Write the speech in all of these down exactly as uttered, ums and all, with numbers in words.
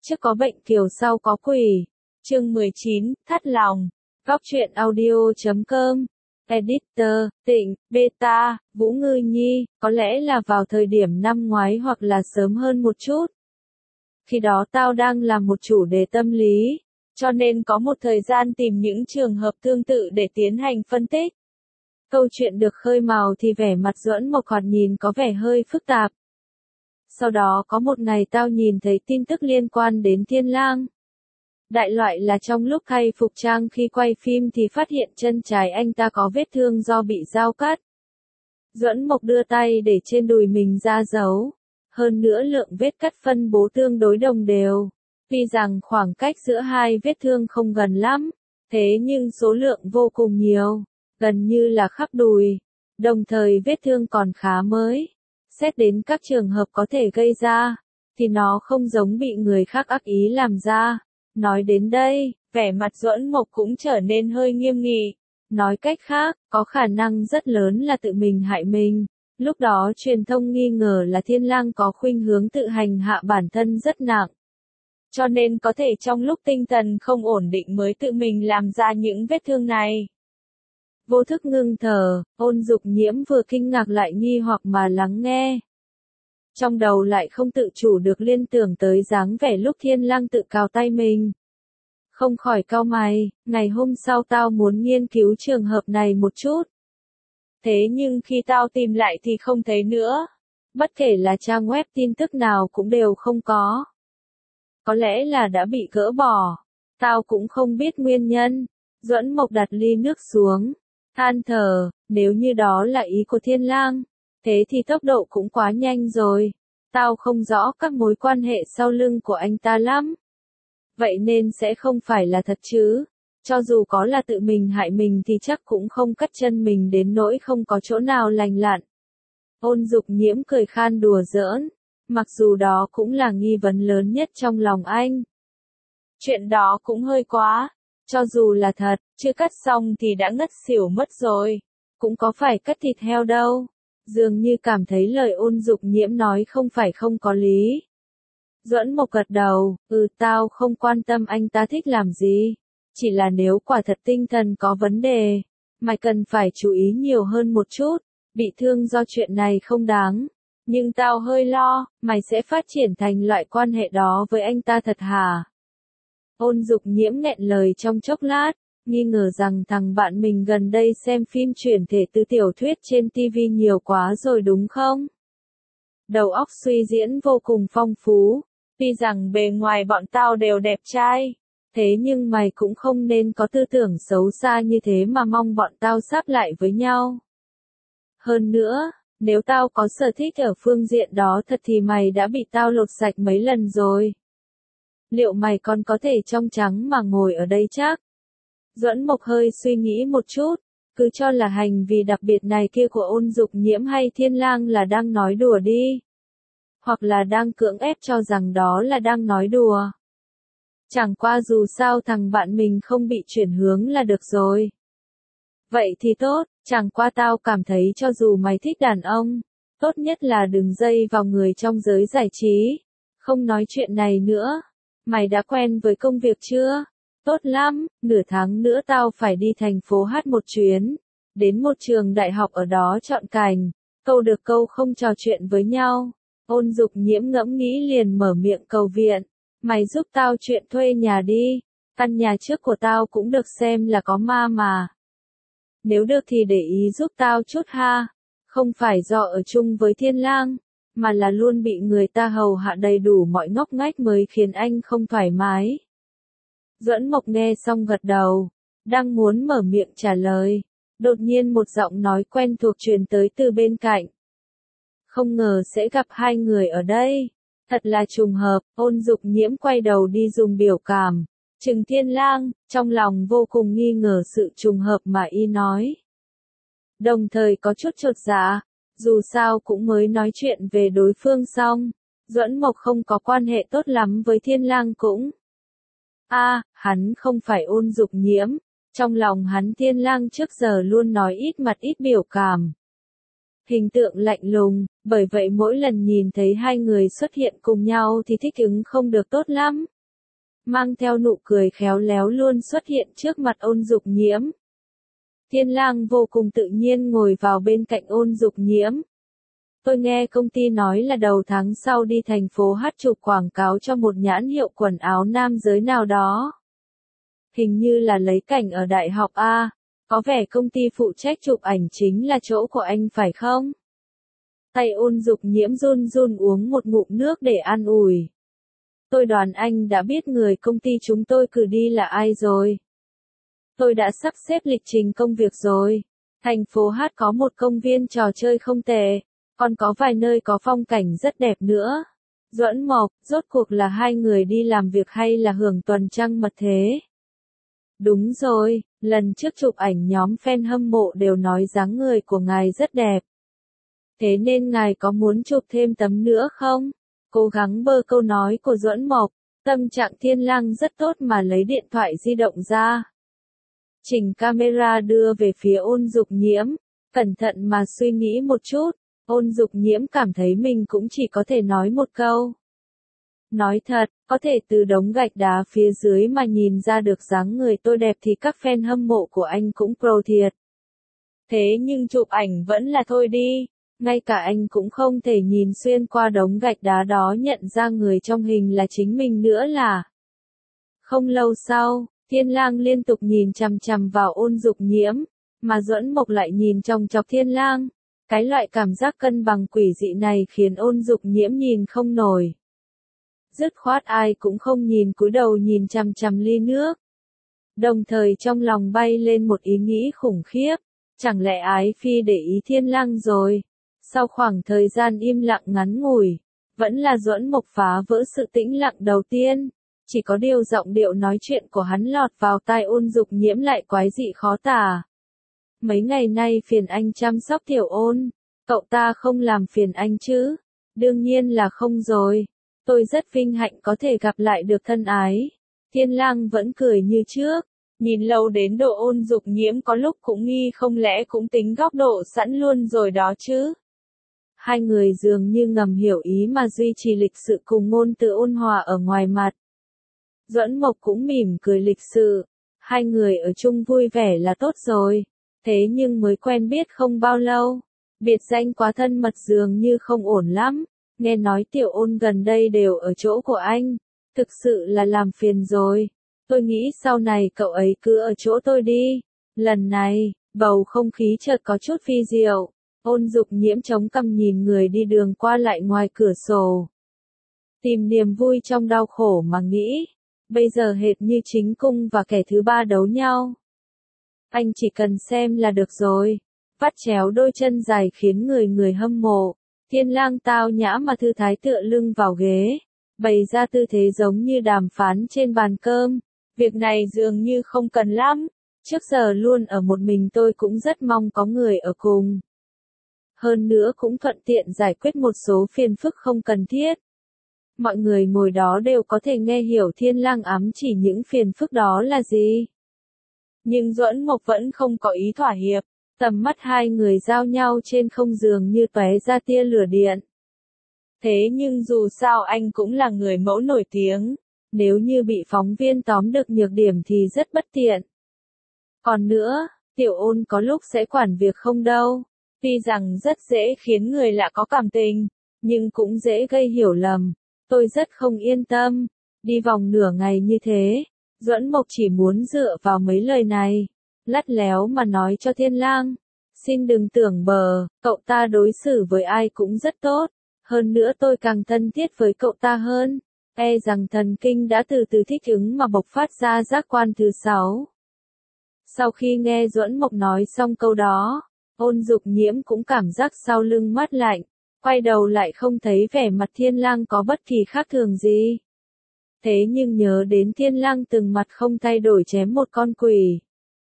Trước có bệnh kiều sau có quỷ. Chương mười chín, thắt lòng. Góc truyện audio chấm com. Editor, Tịnh, Beta, Vũ Ngư Nhi, có lẽ là vào thời điểm năm ngoái hoặc là sớm hơn một chút. Khi đó tao đang làm một chủ đề tâm lý, cho nên có một thời gian tìm những trường hợp tương tự để tiến hành phân tích. Câu chuyện được khơi mào thì vẻ mặt Duẫn Mộc thoạt nhìn có vẻ hơi phức tạp. Sau đó có một ngày tao nhìn thấy tin tức liên quan đến Thiên Lang. Đại loại là trong lúc thay phục trang khi quay phim thì phát hiện chân trái anh ta có vết thương do bị dao cắt. Duẫn Mộc đưa tay để trên đùi mình ra dấu. Hơn nữa lượng vết cắt phân bố tương đối đồng đều. Tuy rằng khoảng cách giữa hai vết thương không gần lắm, thế nhưng số lượng vô cùng nhiều, gần như là khắp đùi. Đồng thời vết thương còn khá mới. Xét đến các trường hợp có thể gây ra, thì nó không giống bị người khác ác ý làm ra. Nói đến đây, vẻ mặt Duẫn Mộc cũng trở nên hơi nghiêm nghị. Nói cách khác, có khả năng rất lớn là tự mình hại mình. Lúc đó truyền thông nghi ngờ là Thiên Lang có khuynh hướng tự hành hạ bản thân rất nặng. Cho nên có thể trong lúc tinh thần không ổn định mới tự mình làm ra những vết thương này. Vô thức ngưng thở, Ôn Dục Nhiễm vừa kinh ngạc lại nghi hoặc mà lắng nghe. Trong đầu lại không tự chủ được liên tưởng tới dáng vẻ lúc Thiên Lang tự cào tay mình. Không khỏi cau mày, ngày hôm sau tao muốn nghiên cứu trường hợp này một chút. Thế nhưng khi tao tìm lại thì không thấy nữa. Bất kể là trang web tin tức nào cũng đều không có. Có lẽ là đã bị gỡ bỏ. Tao cũng không biết nguyên nhân. Duẫn Mộc đặt ly nước xuống. Than thở, nếu như đó là ý của Thiên Lang, thế thì tốc độ cũng quá nhanh rồi. Tao không rõ các mối quan hệ sau lưng của anh ta lắm. Vậy nên sẽ không phải là thật chứ. Cho dù có là tự mình hại mình thì chắc cũng không cắt chân mình đến nỗi không có chỗ nào lành lặn. Ôn Dục Nhiễm cười khan đùa giỡn. Mặc dù đó cũng là nghi vấn lớn nhất trong lòng anh. Chuyện đó cũng hơi quá. Cho dù là thật, chưa cắt xong thì đã ngất xỉu mất rồi. Cũng có phải cắt thịt heo đâu. Dường như cảm thấy lời Ôn Dục Nhiễm nói không phải không có lý. Duẫn Mộc gật đầu, ừ tao không quan tâm anh ta thích làm gì. Chỉ là nếu quả thật tinh thần có vấn đề, mày cần phải chú ý nhiều hơn một chút. Bị thương do chuyện này không đáng. Nhưng tao hơi lo, mày sẽ phát triển thành loại quan hệ đó với anh ta thật hả? Ôn Dục Nhiễm nghẹn lời trong chốc lát, nghi ngờ rằng thằng bạn mình gần đây xem phim chuyển thể từ tiểu thuyết trên ti vi nhiều quá rồi đúng không? Đầu óc suy diễn vô cùng phong phú, tuy rằng bề ngoài bọn tao đều đẹp trai, thế nhưng mày cũng không nên có tư tưởng xấu xa như thế mà mong bọn tao sáp lại với nhau. Hơn nữa, nếu tao có sở thích ở phương diện đó thật thì mày đã bị tao lột sạch mấy lần rồi. Liệu mày còn có thể trong trắng mà ngồi ở đây chắc? Duẫn Mộc hơi suy nghĩ một chút, cứ cho là hành vi đặc biệt này kia của Ôn Dục Nhiễm hay Thiên Lang là đang nói đùa đi. Hoặc là đang cưỡng ép cho rằng đó là đang nói đùa. Chẳng qua dù sao thằng bạn mình không bị chuyển hướng là được rồi. Vậy thì tốt, chẳng qua tao cảm thấy cho dù mày thích đàn ông, tốt nhất là đừng dây vào người trong giới giải trí. Không nói chuyện này nữa. Mày đã quen với công việc chưa? Tốt lắm, nửa tháng nữa tao phải đi thành phố hát một chuyến. Đến một trường đại học ở đó chọn cành. Câu được câu không trò chuyện với nhau. Ôn Dục Nhiễm ngẫm nghĩ liền mở miệng cầu viện. Mày giúp tao chuyện thuê nhà đi. Căn nhà trước của tao cũng được xem là có ma mà. Nếu được thì để ý giúp tao chút ha. Không phải do ở chung với Thiên Lang, mà là luôn bị người ta hầu hạ đầy đủ mọi ngóc ngách mới khiến anh không thoải mái. Duẫn Mộc nghe xong gật đầu, đang muốn mở miệng trả lời. Đột nhiên một giọng nói quen thuộc truyền tới từ bên cạnh. Không ngờ sẽ gặp hai người ở đây. Thật là trùng hợp. Ôn Dục Nhiễm quay đầu đi dùng biểu cảm. Trừng Thiên Lang, trong lòng vô cùng nghi ngờ sự trùng hợp mà y nói. Đồng thời có chút chột dạ, dù sao cũng mới nói chuyện về đối phương xong. Duẫn Mộc không có quan hệ tốt lắm với Thiên Lang cũng. A, à, hắn không phải Ôn Dục Nhiễm. Trong lòng hắn Thiên Lang trước giờ luôn nói ít mặt ít biểu cảm. Hình tượng lạnh lùng, bởi vậy mỗi lần nhìn thấy hai người xuất hiện cùng nhau thì thích ứng không được tốt lắm. mang theo nụ cười khéo léo luôn xuất hiện trước mặt Ôn Dục Nhiễm. Thiên Lang vô cùng tự nhiên ngồi vào bên cạnh Ôn Dục Nhiễm. Tôi nghe công ty nói là đầu tháng sau đi thành phố hát chụp quảng cáo cho một nhãn hiệu quần áo nam giới nào đó. Hình như là lấy cảnh ở đại học A, có vẻ công ty phụ trách chụp ảnh chính là chỗ của anh phải không? Tay Ôn Dục Nhiễm run run uống một ngụm nước để an ủi. Tôi đoán anh đã biết người công ty chúng tôi cử đi là ai rồi. Tôi đã sắp xếp lịch trình công việc rồi. Thành phố Hát có một công viên trò chơi không tệ, còn có vài nơi có phong cảnh rất đẹp nữa. Duẫn Mộc, rốt cuộc là hai người đi làm việc hay là hưởng tuần trăng mật thế? Đúng rồi, lần trước chụp ảnh nhóm fan hâm mộ đều nói dáng người của ngài rất đẹp. Thế nên ngài có muốn chụp thêm tấm nữa không? Cố gắng bơ câu nói của Duẫn Mộc, tâm trạng Thiên Lang rất tốt mà lấy điện thoại di động ra. Chỉnh camera đưa về phía Ôn Dục Nhiễm, cẩn thận mà suy nghĩ một chút, Ôn Dục Nhiễm cảm thấy mình cũng chỉ có thể nói một câu. Nói thật, có thể từ đống gạch đá phía dưới mà nhìn ra được dáng người tôi đẹp thì các fan hâm mộ của anh cũng pro thiệt. Thế nhưng chụp ảnh vẫn là thôi đi, ngay cả anh cũng không thể nhìn xuyên qua đống gạch đá đó nhận ra người trong hình là chính mình nữa là. Không lâu sau, Thiên Lang liên tục nhìn chằm chằm vào Ôn Dục Nhiễm, mà Duẫn Mộc lại nhìn chòng chọc Thiên Lang. Cái loại cảm giác cân bằng quỷ dị này khiến Ôn Dục Nhiễm nhìn không nổi. Dứt khoát ai cũng không nhìn cúi đầu nhìn chằm chằm ly nước. Đồng thời trong lòng bay lên một ý nghĩ khủng khiếp, chẳng lẽ Ái Phi để ý Thiên Lang rồi? Sau khoảng thời gian im lặng ngắn ngủi, vẫn là Duẫn Mộc phá vỡ sự tĩnh lặng đầu tiên. Chỉ có điều giọng điệu nói chuyện của hắn lọt vào tai Ôn Dục Nhiễm lại quái dị khó tả. Mấy ngày nay phiền anh chăm sóc Tiểu Ôn, cậu ta không làm phiền anh chứ? Đương nhiên là không rồi. Tôi rất vinh hạnh có thể gặp lại được thân ái. Thiên Lang vẫn cười như trước, nhìn lâu đến độ Ôn Dục Nhiễm có lúc cũng nghi không lẽ cũng tính góc độ sẵn luôn rồi đó chứ. Hai người dường như ngầm hiểu ý mà duy trì lịch sự cùng ngôn từ ôn hòa ở ngoài mặt. Duẫn Mộc cũng mỉm cười lịch sự, hai người ở chung vui vẻ là tốt rồi. Thế nhưng mới quen biết không bao lâu, biệt danh quá thân mật dường như không ổn lắm. Nghe nói Tiểu Ôn gần đây đều ở chỗ của anh, thực sự là làm phiền rồi. Tôi nghĩ sau này cậu ấy cứ ở chỗ tôi đi. Lần này, bầu không khí chợt có chút phi diệu. Ôn Dục Nhiễm chống cằm nhìn người đi đường qua lại ngoài cửa sổ. Tìm niềm vui trong đau khổ mà nghĩ. Bây giờ hệt như chính cung và kẻ thứ ba đấu nhau. Anh chỉ cần xem là được rồi. Vắt chéo đôi chân dài khiến người người hâm mộ. Thiên Lang tao nhã mà thư thái tựa lưng vào ghế, bày ra tư thế giống như đàm phán trên bàn cơm. Việc này dường như không cần lắm. Trước giờ luôn ở một mình tôi cũng rất mong có người ở cùng. Hơn nữa cũng thuận tiện giải quyết một số phiền phức không cần thiết. Mọi người ngồi đó đều có thể nghe hiểu Thiên Lang ám chỉ những phiền phức đó là gì. Nhưng Duẫn Mộc vẫn không có ý thỏa hiệp. Tầm mắt hai người giao nhau trên không dường như tóe ra tia lửa điện. Thế nhưng dù sao anh cũng là người mẫu nổi tiếng, nếu như bị phóng viên tóm được nhược điểm thì rất bất tiện. Còn nữa, Tiểu Ôn có lúc sẽ quản việc không đâu, tuy rằng rất dễ khiến người lạ có cảm tình, nhưng cũng dễ gây hiểu lầm. Tôi rất không yên tâm, đi vòng nửa ngày như thế, Duẫn Mộc chỉ muốn dựa vào mấy lời này. Lắt léo mà nói cho Thiên Lang, xin đừng tưởng bờ, cậu ta đối xử với ai cũng rất tốt, hơn nữa tôi càng thân thiết với cậu ta hơn, e rằng thần kinh đã từ từ thích ứng mà bộc phát ra giác quan thứ sáu. Sau khi nghe Duẫn Mộc nói xong câu đó, Ôn Dục Nhiễm cũng cảm giác sau lưng mát lạnh, quay đầu lại không thấy vẻ mặt Thiên Lang có bất kỳ khác thường gì. Thế nhưng nhớ đến Thiên Lang từng mặt không thay đổi chém một con quỷ.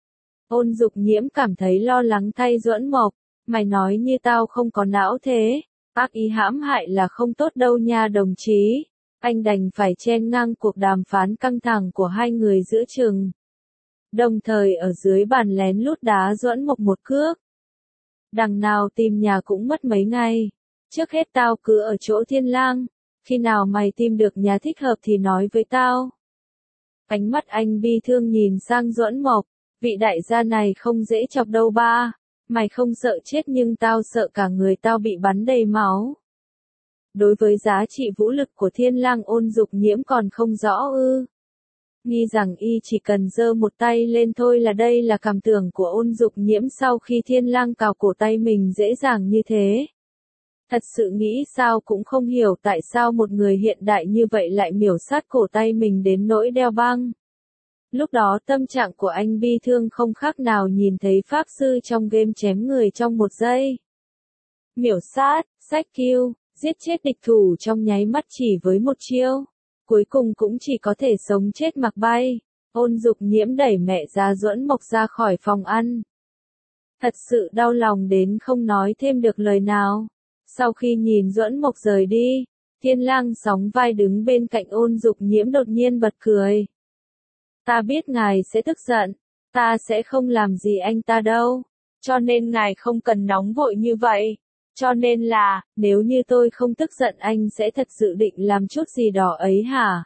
Ôn Dục Nhiễm cảm thấy lo lắng thay Duẫn Mộc, mày nói như tao không có não thế, ác ý hãm hại là không tốt đâu nha đồng chí. Anh đành phải chen ngang cuộc đàm phán căng thẳng của hai người giữa chừng. Đồng thời ở dưới bàn lén lút đá Duẫn Mộc một cước. Đằng nào tìm nhà cũng mất mấy ngày, trước hết tao cứ ở chỗ Thiên Lang, khi nào mày tìm được nhà thích hợp thì nói với tao. Ánh mắt anh bi thương nhìn sang Duẫn Mộc, vị đại gia này không dễ chọc đâu ba, mày không sợ chết nhưng tao sợ cả người tao bị bắn đầy máu. Đối với giá trị vũ lực của Thiên Lang Ôn Dục Nhiễm còn không rõ ư. Nghi rằng y chỉ cần giơ một tay lên thôi là đây là cảm tưởng của Ôn Dục Nhiễm sau khi Thiên Lang cào cổ tay mình dễ dàng như thế. Thật sự nghĩ sao cũng không hiểu tại sao một người hiện đại như vậy lại miểu sát cổ tay mình đến nỗi đeo băng. Lúc đó tâm trạng của anh bi thương không khác nào nhìn thấy pháp sư trong game chém người trong một giây. Miểu sát, sách kill, giết chết địch thủ trong nháy mắt chỉ với một chiêu. Cuối cùng cũng chỉ có thể sống chết mặc bay. Ôn Dục Nhiễm đẩy mẹ già Duẫn Mộc ra khỏi phòng ăn. Thật sự đau lòng đến không nói thêm được lời nào. Sau khi nhìn Duẫn Mộc rời đi, Thiên Lang sóng vai đứng bên cạnh Ôn Dục Nhiễm đột nhiên bật cười. Ta biết ngài sẽ tức giận, ta sẽ không làm gì anh ta đâu, cho nên ngài không cần nóng vội như vậy. Cho nên là, nếu như tôi không tức giận anh sẽ thật sự định làm chút gì đó ấy hả?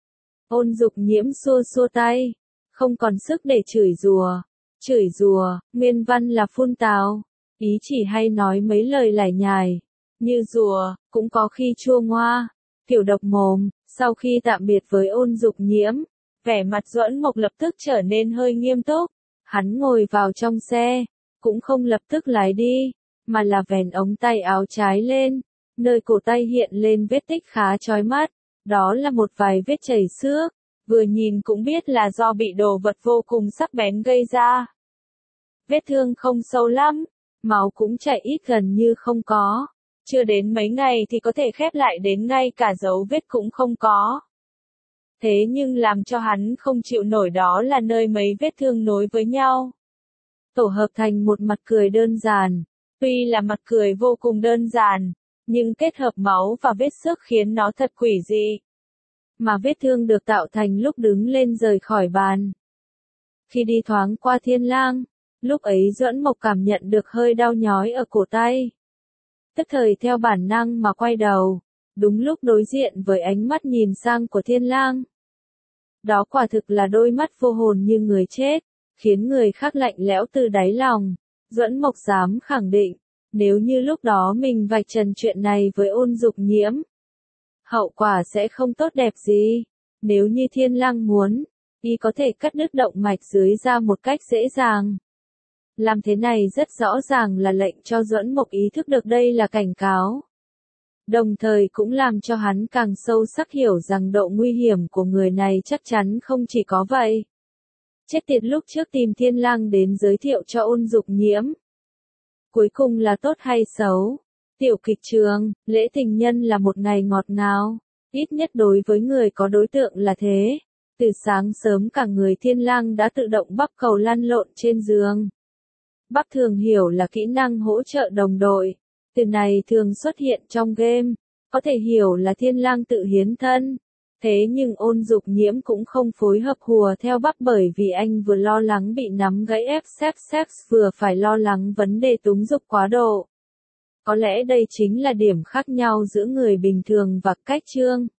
Ôn Dục Nhiễm xua xua tay, không còn sức để chửi rủa. Chửi rủa, nguyên văn là phun tào, ý chỉ hay nói mấy lời lải nhải, như rùa, cũng có khi chua ngoa, kiểu độc mồm. Sau khi tạm biệt với Ôn Dục Nhiễm, vẻ mặt Duẫn Mộc lập tức trở nên hơi nghiêm túc. Hắn ngồi vào trong xe, cũng không lập tức lái đi, mà là vén ống tay áo trái lên, nơi cổ tay hiện lên vết tích khá chói mắt, đó là một vài vết chảy xước, vừa nhìn cũng biết là do bị đồ vật vô cùng sắc bén gây ra. Vết thương không sâu lắm, máu cũng chảy ít gần như không có, chưa đến mấy ngày thì có thể khép lại đến ngay cả dấu vết cũng không có. Thế nhưng làm cho hắn không chịu nổi đó là nơi mấy vết thương nối với nhau, tổ hợp thành một mặt cười đơn giản. Tuy là mặt cười vô cùng đơn giản, nhưng kết hợp máu và vết xước khiến nó thật quỷ dị. Mà vết thương được tạo thành lúc đứng lên rời khỏi bàn. Khi đi thoáng qua Thiên Lang, lúc ấy Duẫn Mộc cảm nhận được hơi đau nhói ở cổ tay. Tức thời theo bản năng mà quay đầu, đúng lúc đối diện với ánh mắt nhìn sang của Thiên Lang. Đó quả thực là đôi mắt vô hồn như người chết, khiến người khác lạnh lẽo từ đáy lòng. Duẫn Mộc dám khẳng định, nếu như lúc đó mình vạch trần chuyện này với Ôn Dục Nhiễm, hậu quả sẽ không tốt đẹp gì. Nếu như Thiên Lang muốn, y có thể cắt đứt động mạch dưới ra một cách dễ dàng. Làm thế này rất rõ ràng là lệnh cho Duẫn Mộc ý thức được đây là cảnh cáo. Đồng thời cũng làm cho hắn càng sâu sắc hiểu rằng độ nguy hiểm của người này chắc chắn không chỉ có vậy. Chết tiệt, lúc trước tìm Thiên Lang đến giới thiệu cho Ôn Dục Nhiễm. Cuối cùng là tốt hay xấu? Tiểu kịch trường, lễ tình nhân là một ngày ngọt ngào, ít nhất đối với người có đối tượng là thế. Từ sáng sớm cả người Thiên Lang đã tự động bắp cầu lăn lộn trên giường. Bắp thường hiểu là kỹ năng hỗ trợ đồng đội. Từ này thường xuất hiện trong game, có thể hiểu là Thiên Lang tự hiến thân. Thế nhưng Ôn Dục Nhiễm cũng không phối hợp hùa theo bắp bởi vì anh vừa lo lắng bị nắm gãy ép sex sex vừa phải lo lắng vấn đề túng dục quá độ. Có lẽ đây chính là điểm khác nhau giữa người bình thường và Cách Trương.